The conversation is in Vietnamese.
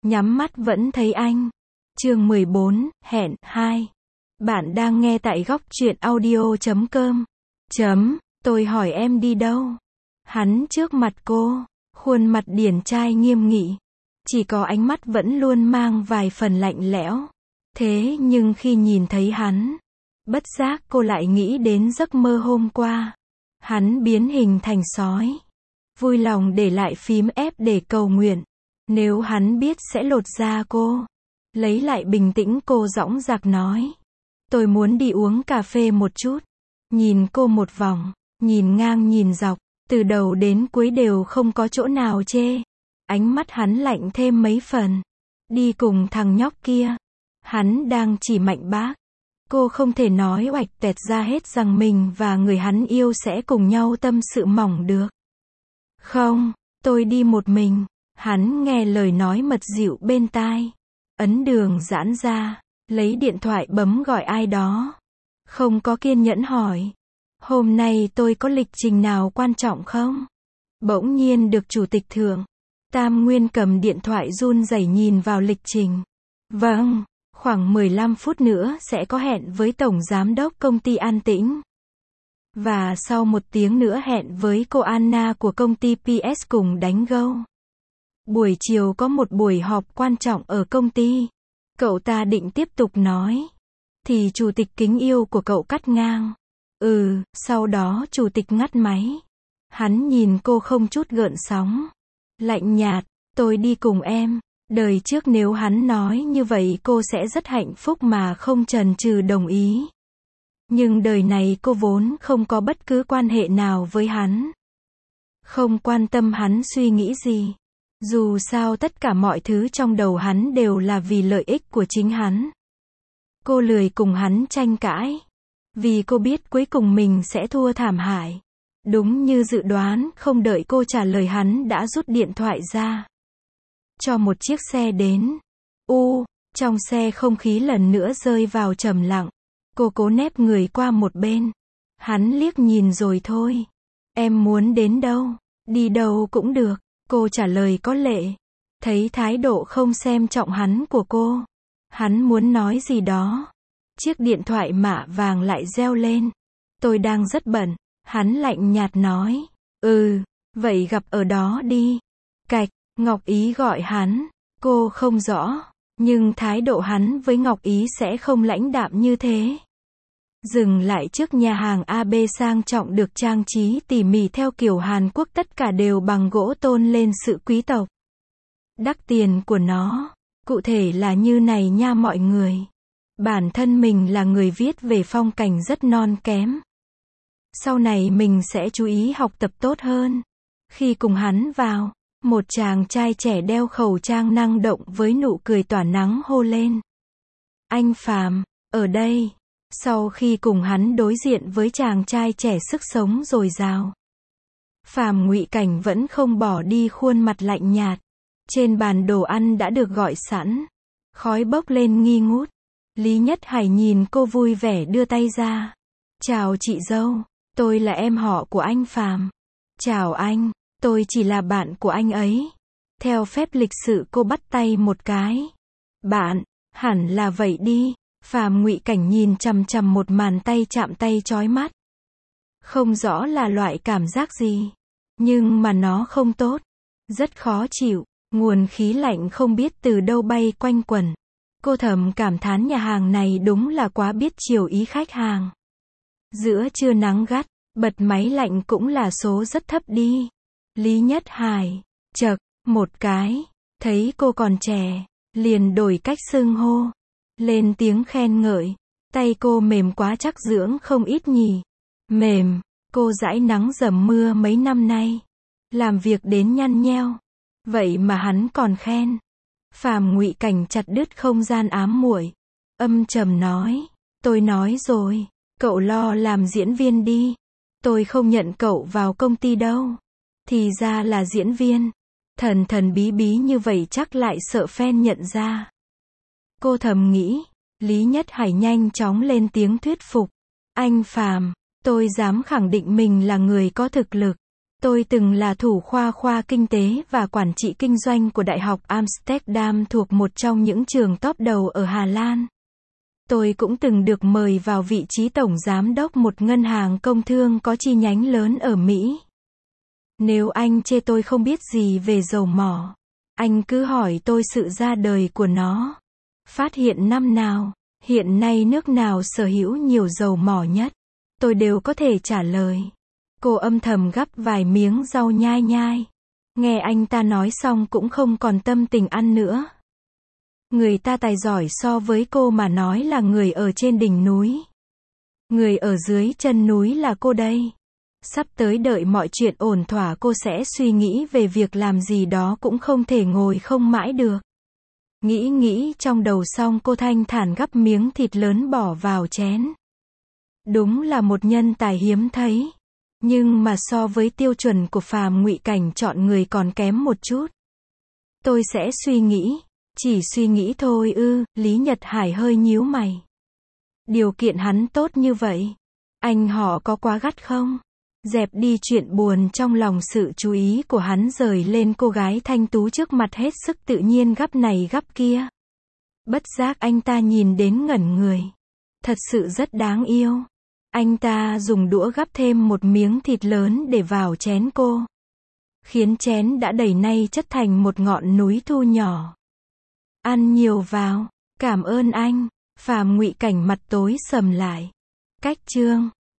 nhắm mắt vẫn thấy anh. Chương 14, hẹn 2. Bạn đang nghe tại góc truyện audio.com. Tôi hỏi em đi đâu? Hắn trước mặt cô, khuôn mặt điển trai nghiêm nghị. Chỉ có ánh mắt vẫn luôn mang vài phần lạnh lẽo. Thế nhưng khi nhìn thấy hắn, bất giác cô lại nghĩ đến giấc mơ hôm qua. Hắn biến hình thành sói. Vui lòng để lại phím F để cầu nguyện. Nếu hắn biết sẽ lột da cô. Lấy lại bình tĩnh cô dõng dạc nói. Tôi muốn đi uống cà phê một chút. Nhìn cô một vòng, nhìn ngang nhìn dọc, từ đầu đến cuối đều không có chỗ nào chê. Ánh mắt hắn lạnh thêm mấy phần. Đi cùng thằng nhóc kia. Hắn đang chỉ mạnh bác. Cô không thể nói oạch toẹt ra hết rằng mình và người hắn yêu sẽ cùng nhau tâm sự mỏng được. Không, tôi đi một mình. Hắn nghe lời nói mật dịu bên tai. Ấn đường giãn ra, lấy điện thoại bấm gọi ai đó. Không có kiên nhẫn hỏi. Hôm nay tôi có lịch trình nào quan trọng không? Bỗng nhiên được chủ tịch thượng Tam Nguyên cầm điện thoại run rẩy nhìn vào lịch trình. Vâng, khoảng 15 phút nữa sẽ có hẹn với tổng giám đốc công ty An Tĩnh. Và sau 1 tiếng nữa hẹn với cô Anna của công ty PS cùng đánh gâu. Buổi chiều có một buổi họp quan trọng ở công ty. Cậu ta định tiếp tục nói. Thì chủ tịch kính yêu của cậu cắt ngang. Sau đó chủ tịch ngắt máy. Hắn nhìn cô không chút gợn sóng. Lạnh nhạt, tôi đi cùng em. Đời trước nếu hắn nói như vậy cô sẽ rất hạnh phúc mà không chần chừ đồng ý. Nhưng đời này cô vốn không có bất cứ quan hệ nào với hắn. Không quan tâm hắn suy nghĩ gì. Dù sao tất cả mọi thứ trong đầu hắn đều là vì lợi ích của chính hắn. Cô lười cùng hắn tranh cãi. Vì cô biết cuối cùng mình sẽ thua thảm hại. Đúng như dự đoán, không đợi cô trả lời hắn đã rút điện thoại ra. Cho một chiếc xe đến. Trong xe không khí lần nữa rơi vào trầm lặng. Cô cố nép người qua một bên. Hắn liếc nhìn rồi thôi. Em muốn đến đâu? Đi đâu cũng được. Cô trả lời có lệ. Thấy thái độ không xem trọng hắn của cô. Hắn muốn nói gì đó. Chiếc điện thoại mạ vàng lại reo lên. Tôi đang rất bận. Hắn lạnh nhạt nói. Vậy gặp ở đó đi. Cạch, Ngọc Ý gọi hắn. Cô không rõ. Nhưng thái độ hắn với Ngọc Ý sẽ không lãnh đạm như thế. Dừng lại trước nhà hàng AB sang trọng được trang trí tỉ mỉ theo kiểu Hàn Quốc, tất cả đều bằng gỗ tôn lên sự quý tộc. Đắt tiền của nó. Cụ thể là như này nha mọi người. Bản thân mình là người viết về phong cảnh rất non kém. Sau này mình sẽ chú ý học tập tốt hơn. Khi cùng hắn vào, một chàng trai trẻ đeo khẩu trang năng động với nụ cười tỏa nắng hô lên. Anh Phàm, ở đây. Sau khi cùng hắn đối diện với chàng trai trẻ sức sống dồi dào, Phàm Ngụy Cảnh vẫn không bỏ đi khuôn mặt lạnh nhạt. Trên bàn đồ ăn đã được gọi sẵn. Khói bốc lên nghi ngút. Lý Nhất Hải nhìn cô vui vẻ đưa tay ra. Chào chị dâu, tôi là em họ của anh Phàm. Chào anh, tôi chỉ là bạn của anh ấy. Theo phép lịch sự cô bắt tay một cái. Bạn, hẳn là vậy đi. Phàm Ngụy Cảnh nhìn chằm chằm một màn tay chạm tay chói mắt. Không rõ là loại cảm giác gì. Nhưng mà nó không tốt. Rất khó chịu. Nguồn khí lạnh không biết từ đâu bay quanh quẩn. Cô thầm cảm thán nhà hàng này đúng là quá biết chiều ý khách hàng. Giữa trưa nắng gắt, bật máy lạnh cũng là số rất thấp đi. Lý Nhất Hải, chậc, một cái, thấy cô còn trẻ, liền đổi cách xưng hô. Lên tiếng khen ngợi. Tay cô mềm quá chắc dưỡng không ít nhỉ. Mềm, cô dãi nắng dầm mưa mấy năm nay. Làm việc đến nhăn nheo. Vậy mà hắn còn khen. Phàm Ngụy Cảnh chặt đứt không gian ám muội. Âm trầm nói. Tôi nói rồi, cậu lo làm diễn viên đi. Tôi không nhận cậu vào công ty đâu. Thì ra là diễn viên. Thần thần bí bí như vậy chắc lại sợ fan nhận ra. Cô thầm nghĩ. Lý Nhất Hải nhanh chóng lên tiếng thuyết phục. Anh Phàm, tôi dám khẳng định mình là người có thực lực. Tôi từng là thủ khoa kinh tế và quản trị kinh doanh của Đại học Amsterdam thuộc một trong những trường top đầu ở Hà Lan. Tôi cũng từng được mời vào vị trí tổng giám đốc một ngân hàng công thương có chi nhánh lớn ở Mỹ. Nếu anh chê tôi không biết gì về dầu mỏ, anh cứ hỏi tôi sự ra đời của nó. Phát hiện năm nào, hiện nay nước nào sở hữu nhiều dầu mỏ nhất, tôi đều có thể trả lời. Cô âm thầm gắp vài miếng rau nhai nhai. Nghe anh ta nói xong cũng không còn tâm tình ăn nữa. Người ta tài giỏi so với cô mà nói là người ở trên đỉnh núi. Người ở dưới chân núi là cô đây. Sắp tới đợi mọi chuyện ổn thỏa cô sẽ suy nghĩ về việc làm gì đó cũng không thể ngồi không mãi được. Nghĩ trong đầu xong cô thanh thản gắp miếng thịt lớn bỏ vào chén. Đúng là một nhân tài hiếm thấy. Nhưng mà so với tiêu chuẩn của Phàm Ngụy Cảnh chọn người còn kém một chút. Tôi sẽ suy nghĩ. Chỉ suy nghĩ thôi ư, Lý Nhật Hải hơi nhíu mày. Điều kiện hắn tốt như vậy. Anh họ có quá gắt không? Dẹp đi chuyện buồn trong lòng, sự chú ý của hắn rời lên cô gái thanh tú trước mặt hết sức tự nhiên gắp này gắp kia. Bất giác anh ta nhìn đến ngẩn người. Thật sự rất đáng yêu. Anh ta dùng đũa gắp thêm một miếng thịt lớn để vào chén cô. Khiến chén đã đầy nay chất thành một ngọn núi thu nhỏ. Ăn nhiều vào. Cảm ơn anh. Phàm Ngụy Cảnh mặt tối sầm lại. Cách chương